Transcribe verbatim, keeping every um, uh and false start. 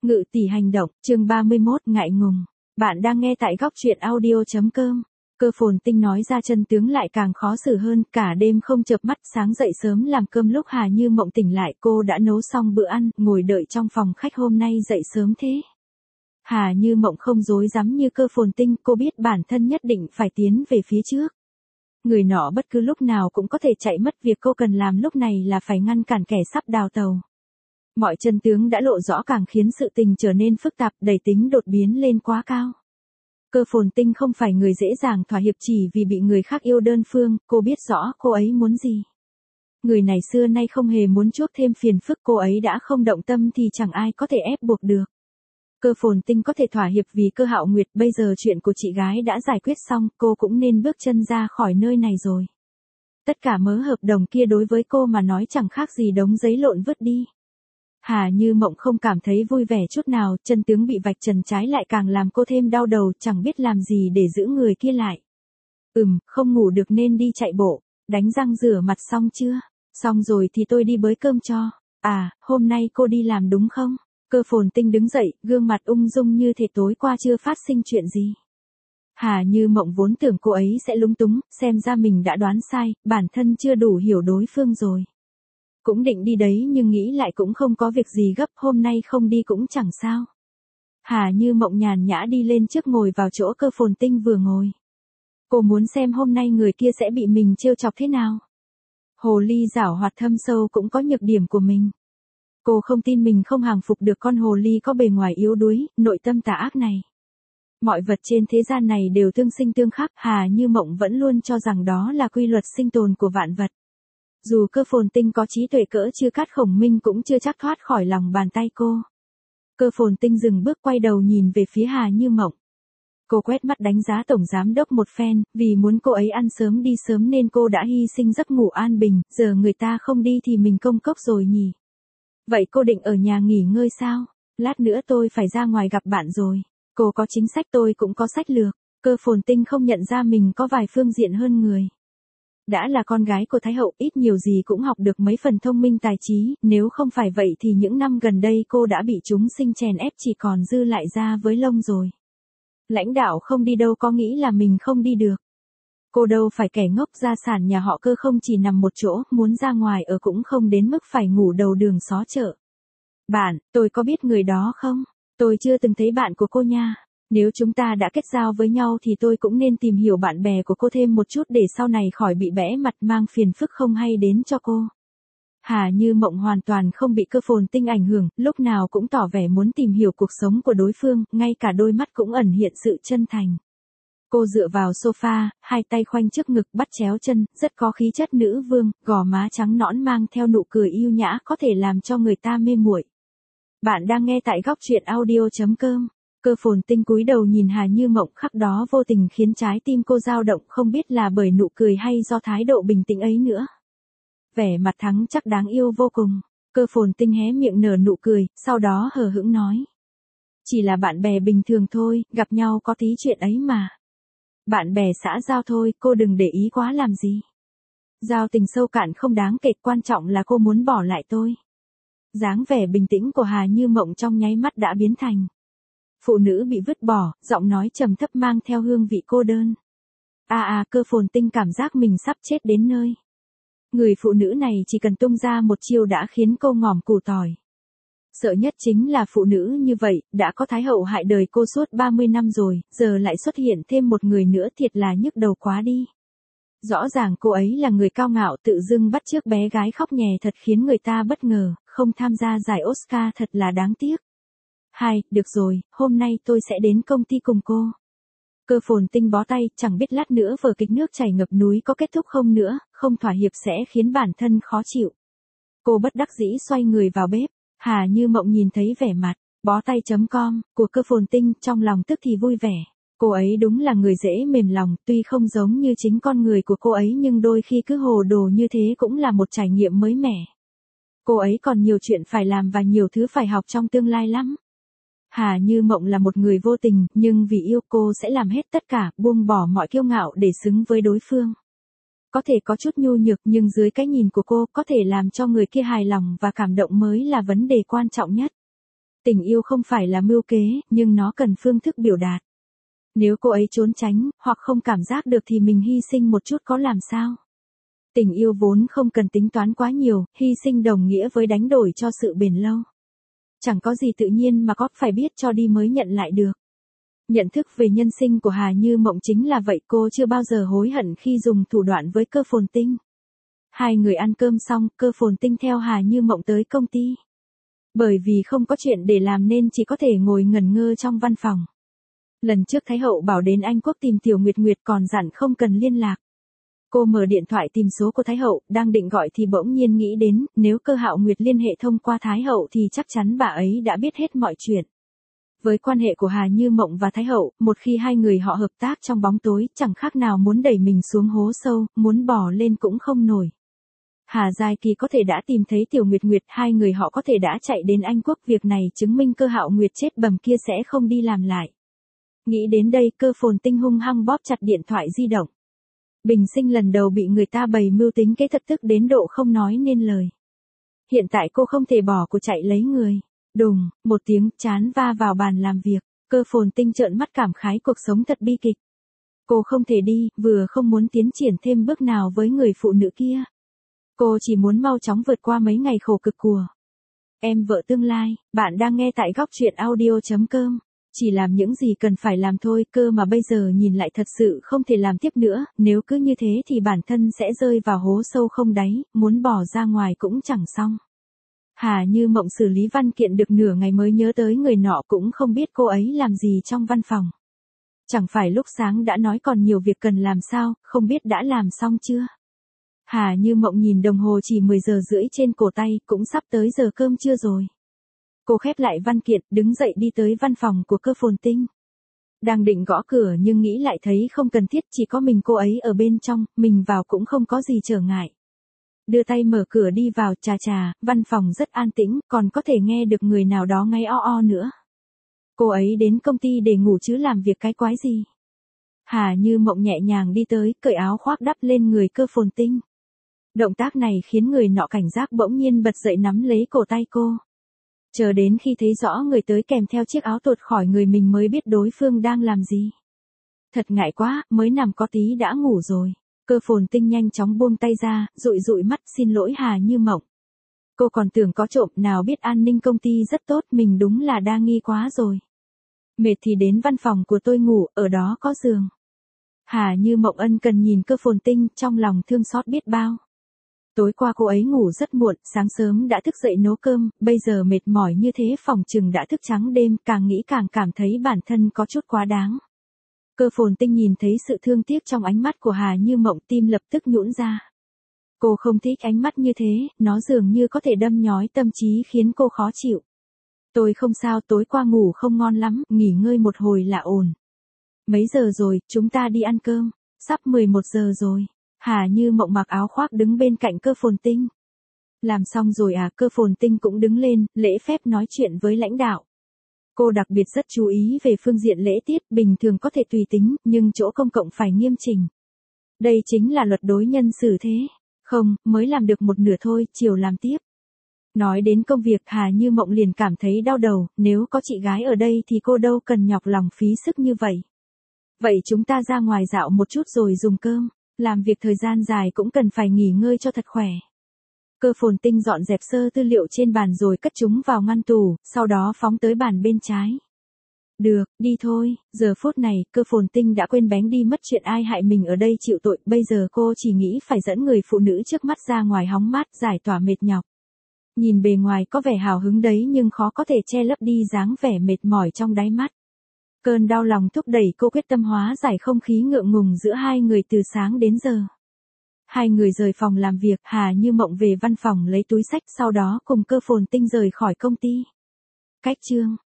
Ngự tỷ hành động, chương ba mươi mốt, ngại ngùng. Bạn đang nghe tại góc truyện audio.com. Cơ Phồn Tinh nói ra chân tướng lại càng khó xử hơn, cả đêm không chợp mắt, sáng dậy sớm làm cơm. Lúc Hà Như Mộng tỉnh lại, cô đã nấu xong bữa ăn, ngồi đợi trong phòng khách. Hôm nay dậy sớm thế. Hà Như Mộng không dối dám như Cơ Phồn Tinh, cô biết bản thân nhất định phải tiến về phía trước. Người nọ bất cứ lúc nào cũng có thể chạy mất, việc cô cần làm lúc này là phải ngăn cản kẻ sắp đào tàu. Mọi chân tướng đã lộ rõ càng khiến sự tình trở nên phức tạp, đẩy tính đột biến lên quá cao. Cơ Phồn Tinh không phải người dễ dàng thỏa hiệp chỉ vì bị người khác yêu đơn phương, cô biết rõ cô ấy muốn gì. Người này xưa nay không hề muốn chuốc thêm phiền phức, cô ấy đã không động tâm thì chẳng ai có thể ép buộc được. Cơ Phồn Tinh có thể thỏa hiệp vì Cơ Hạo Nguyệt, bây giờ chuyện của chị gái đã giải quyết xong, cô cũng nên bước chân ra khỏi nơi này rồi. Tất cả mớ hợp đồng kia đối với cô mà nói chẳng khác gì đống giấy lộn vứt đi. Hà Như Mộng không cảm thấy vui vẻ chút nào, chân tướng bị vạch trần trái lại càng làm cô thêm đau đầu, chẳng biết làm gì để giữ người kia lại. Ừm, không ngủ được nên đi chạy bộ, đánh răng rửa mặt xong chưa? Xong rồi thì tôi đi bới cơm cho. À, hôm nay cô đi làm đúng không? Cơ Phồn Tinh đứng dậy, gương mặt ung dung như thể tối qua chưa phát sinh chuyện gì. Hà Như Mộng vốn tưởng cô ấy sẽ lúng túng, xem ra mình đã đoán sai, bản thân chưa đủ hiểu đối phương rồi. Cũng định đi đấy nhưng nghĩ lại cũng không có việc gì gấp, hôm nay không đi cũng chẳng sao. Hà Như Mộng nhàn nhã đi lên trước ngồi vào chỗ Cơ Phồn Tinh vừa ngồi. Cô muốn xem hôm nay người kia sẽ bị mình trêu chọc thế nào. Hồ ly giảo hoạt thâm sâu cũng có nhược điểm của mình. Cô không tin mình không hàng phục được con hồ ly có bề ngoài yếu đuối, nội tâm tà ác này. Mọi vật trên thế gian này đều tương sinh tương khắc, Hà Như Mộng vẫn luôn cho rằng đó là quy luật sinh tồn của vạn vật. Dù Cơ Phồn Tinh có trí tuệ cỡ Chư Cát Khổng Minh cũng chưa chắc thoát khỏi lòng bàn tay cô. Cơ Phồn Tinh dừng bước quay đầu nhìn về phía Hà Như Mộng. Cô quét mắt đánh giá tổng giám đốc một phen, vì muốn cô ấy ăn sớm đi sớm nên cô đã hy sinh giấc ngủ an bình, giờ người ta không đi thì mình công cốc rồi nhỉ. Vậy cô định ở nhà nghỉ ngơi sao? Lát nữa tôi phải ra ngoài gặp bạn rồi. Cô có chính sách, tôi cũng có sách lược. Cơ Phồn Tinh không nhận ra mình có vài phương diện hơn người. Đã là con gái của Thái Hậu, ít nhiều gì cũng học được mấy phần thông minh tài trí, nếu không phải vậy thì những năm gần đây cô đã bị chúng sinh chèn ép chỉ còn dư lại da với lông rồi. Lãnh đạo không đi đâu có nghĩ là mình không đi được. Cô đâu phải kẻ ngốc, gia sản nhà họ Cơ không chỉ nằm một chỗ, muốn ra ngoài ở cũng không đến mức phải ngủ đầu đường xó chợ. Bạn, tôi có biết người đó không? Tôi chưa từng thấy bạn của cô nha. Nếu chúng ta đã kết giao với nhau thì tôi cũng nên tìm hiểu bạn bè của cô thêm một chút để sau này khỏi bị bẽ mặt mang phiền phức không hay đến cho cô. Hà Như Mộng hoàn toàn không bị Cơ Phồn Tinh ảnh hưởng, lúc nào cũng tỏ vẻ muốn tìm hiểu cuộc sống của đối phương, ngay cả đôi mắt cũng ẩn hiện sự chân thành. Cô dựa vào sofa, hai tay khoanh trước ngực bắt chéo chân, rất có khí chất nữ vương, gò má trắng nõn mang theo nụ cười yêu nhã có thể làm cho người ta mê muội. Bạn đang nghe tại góc truyện audio.com. Cơ Phồn Tinh cúi đầu nhìn Hà Như Mộng, khắc đó vô tình khiến trái tim cô dao động, không biết là bởi nụ cười hay do thái độ bình tĩnh ấy nữa. Vẻ mặt thắng chắc đáng yêu vô cùng. Cơ Phồn Tinh hé miệng nở nụ cười, sau đó hờ hững nói. Chỉ là bạn bè bình thường thôi, gặp nhau có tí chuyện ấy mà. Bạn bè xã giao thôi, cô đừng để ý quá làm gì. Giao tình sâu cạn không đáng kể, quan trọng là cô muốn bỏ lại tôi. Dáng vẻ bình tĩnh của Hà Như Mộng trong nháy mắt đã biến thành phụ nữ bị vứt bỏ, giọng nói trầm thấp mang theo hương vị cô đơn. À à, Cơ Phồn Tinh cảm giác mình sắp chết đến nơi. Người phụ nữ này chỉ cần tung ra một chiêu đã khiến cô ngỏm củ tỏi. Sợ nhất chính là phụ nữ như vậy, đã có Thái Hậu hại đời cô suốt ba mươi năm rồi, giờ lại xuất hiện thêm một người nữa, thiệt là nhức đầu quá đi. Rõ ràng cô ấy là người cao ngạo tự dưng bắt chước bé gái khóc nhè thật khiến người ta bất ngờ, không tham gia giải Oscar thật là đáng tiếc. Hai, được rồi, hôm nay tôi sẽ đến công ty cùng cô. Cơ Phồn Tinh bó tay, chẳng biết lát nữa vở kịch Nước Chảy Ngập Núi có kết thúc không nữa, không thỏa hiệp sẽ khiến bản thân khó chịu. Cô bất đắc dĩ xoay người vào bếp. Hà Như Mộng nhìn thấy vẻ mặt bó tay.com của Cơ Phồn Tinh, trong lòng tức thì vui vẻ. Cô ấy đúng là người dễ mềm lòng, tuy không giống như chính con người của cô ấy nhưng đôi khi cứ hồ đồ như thế cũng là một trải nghiệm mới mẻ. Cô ấy còn nhiều chuyện phải làm và nhiều thứ phải học trong tương lai lắm. Hà Như Mộng là một người vô tình, nhưng vì yêu cô sẽ làm hết tất cả, buông bỏ mọi kiêu ngạo để xứng với đối phương. Có thể có chút nhu nhược nhưng dưới cái nhìn của cô có thể làm cho người kia hài lòng và cảm động mới là vấn đề quan trọng nhất. Tình yêu không phải là mưu kế, nhưng nó cần phương thức biểu đạt. Nếu cô ấy trốn tránh, hoặc không cảm giác được thì mình hy sinh một chút có làm sao? Tình yêu vốn không cần tính toán quá nhiều, hy sinh đồng nghĩa với đánh đổi cho sự bền lâu. Chẳng có gì tự nhiên mà có phải biết cho đi mới nhận lại được. Nhận thức về nhân sinh của Hà Như Mộng chính là vậy, cô chưa bao giờ hối hận khi dùng thủ đoạn với Cơ Phồn Tinh. Hai người ăn cơm xong, Cơ Phồn Tinh theo Hà Như Mộng tới công ty. Bởi vì không có chuyện để làm nên chỉ có thể ngồi ngẩn ngơ trong văn phòng. Lần trước Thái Hậu bảo đến Anh Quốc tìm Tiểu Nguyệt Nguyệt còn dặn không cần liên lạc. Cô mở điện thoại tìm số của Thái Hậu, đang định gọi thì bỗng nhiên nghĩ đến, nếu Cơ Hạo Nguyệt liên hệ thông qua Thái Hậu thì chắc chắn bà ấy đã biết hết mọi chuyện. Với quan hệ của Hà Như Mộng và Thái Hậu, một khi hai người họ hợp tác trong bóng tối, chẳng khác nào muốn đẩy mình xuống hố sâu, muốn bỏ lên cũng không nổi. Hà Giai Kỳ có thể đã tìm thấy Tiểu Nguyệt Nguyệt, hai người họ có thể đã chạy đến Anh Quốc, việc này chứng minh Cơ Hạo Nguyệt chết bầm kia sẽ không đi làm lại. Nghĩ đến đây, Cơ Phồn Tinh hung hăng bóp chặt điện thoại di động. Bình sinh lần đầu bị người ta bày mưu tính kế, thật tức đến độ không nói nên lời. Hiện tại cô không thể bỏ cuộc chạy lấy người. Đùng, một tiếng chán va vào bàn làm việc, Cơ Phồn Tinh trợn mắt cảm khái cuộc sống thật bi kịch. Cô không thể đi, vừa không muốn tiến triển thêm bước nào với người phụ nữ kia. Cô chỉ muốn mau chóng vượt qua mấy ngày khổ cực của em vợ tương lai. Bạn đang nghe tại góc truyện audio chấm com. Chỉ làm những gì cần phải làm thôi, cơ mà bây giờ nhìn lại thật sự không thể làm tiếp nữa, nếu cứ như thế thì bản thân sẽ rơi vào hố sâu không đáy, muốn bỏ ra ngoài cũng chẳng xong. Hà Như Mộng xử lý văn kiện được nửa ngày mới nhớ tới người nọ, cũng không biết cô ấy làm gì trong văn phòng. Chẳng phải lúc sáng đã nói còn nhiều việc cần làm sao, không biết đã làm xong chưa? Hà Như Mộng nhìn đồng hồ chỉ mười giờ rưỡi trên cổ tay, cũng sắp tới giờ cơm trưa rồi. Cô khép lại văn kiện, đứng dậy đi tới văn phòng của Cơ Phồn Tinh. Đang định gõ cửa nhưng nghĩ lại thấy không cần thiết, chỉ có mình cô ấy ở bên trong, mình vào cũng không có gì trở ngại. Đưa tay mở cửa đi vào, chà chà, văn phòng rất an tĩnh, còn có thể nghe được người nào đó ngáy o o nữa. Cô ấy đến công ty để ngủ chứ làm việc cái quái gì? Hà Như Mộng nhẹ nhàng đi tới, cởi áo khoác đắp lên người Cơ Phồn Tinh. Động tác này khiến người nọ cảnh giác, bỗng nhiên bật dậy nắm lấy cổ tay cô. Chờ đến khi thấy rõ người tới kèm theo chiếc áo tuột khỏi người mình mới biết đối phương đang làm gì. Thật ngại quá, mới nằm có tí đã ngủ rồi. Cơ Phồn Tinh nhanh chóng buông tay ra, dụi dụi mắt, xin lỗi Hà Như Mộng. Cô còn tưởng có trộm, nào biết an ninh công ty rất tốt, mình đúng là đa nghi quá rồi. Mệt thì đến văn phòng của tôi ngủ, ở đó có giường. Hà Như Mộng ân cần nhìn Cơ Phồn Tinh, trong lòng thương xót biết bao. Tối qua cô ấy ngủ rất muộn, sáng sớm đã thức dậy nấu cơm, bây giờ mệt mỏi như thế phòng chừng đã thức trắng đêm, càng nghĩ càng cảm thấy bản thân có chút quá đáng. Cơ Phồn Tinh nhìn thấy sự thương tiếc trong ánh mắt của Hà Như Mộng, tim lập tức nhũn ra. Cô không thích ánh mắt như thế, nó dường như có thể đâm nhói tâm trí khiến cô khó chịu. Tôi không sao, tối qua ngủ không ngon lắm, nghỉ ngơi một hồi là ổn. Mấy giờ rồi, chúng ta đi ăn cơm. Sắp mười một giờ rồi. Hà Như Mộng mặc áo khoác đứng bên cạnh Cơ Phồn Tinh. Làm xong rồi à? Cơ Phồn Tinh cũng đứng lên, lễ phép nói chuyện với lãnh đạo. Cô đặc biệt rất chú ý về phương diện lễ tiết, bình thường có thể tùy tính, nhưng chỗ công cộng phải nghiêm chỉnh. Đây chính là luật đối nhân xử thế. Không, mới làm được một nửa thôi, chiều làm tiếp. Nói đến công việc, Hà Như Mộng liền cảm thấy đau đầu, nếu có chị gái ở đây thì cô đâu cần nhọc lòng phí sức như vậy. Vậy chúng ta ra ngoài dạo một chút rồi dùng cơm. Làm việc thời gian dài cũng cần phải nghỉ ngơi cho thật khỏe. Cơ Phồn Tinh dọn dẹp sơ tư liệu trên bàn rồi cất chúng vào ngăn tủ, sau đó phóng tới bàn bên trái. Được, đi thôi. Giờ phút này, Cơ Phồn Tinh đã quên bén đi mất chuyện ai hại mình ở đây chịu tội, bây giờ cô chỉ nghĩ phải dẫn người phụ nữ trước mắt ra ngoài hóng mát, giải tỏa mệt nhọc. Nhìn bề ngoài có vẻ hào hứng đấy nhưng khó có thể che lấp đi dáng vẻ mệt mỏi trong đáy mắt. Cơn đau lòng thúc đẩy cô quyết tâm hóa giải không khí ngượng ngùng giữa hai người từ sáng đến giờ. Hai người rời phòng làm việc, Hà Như Mộng về văn phòng lấy túi xách, sau đó cùng Cơ Phồn Tinh rời khỏi công ty. Cách chương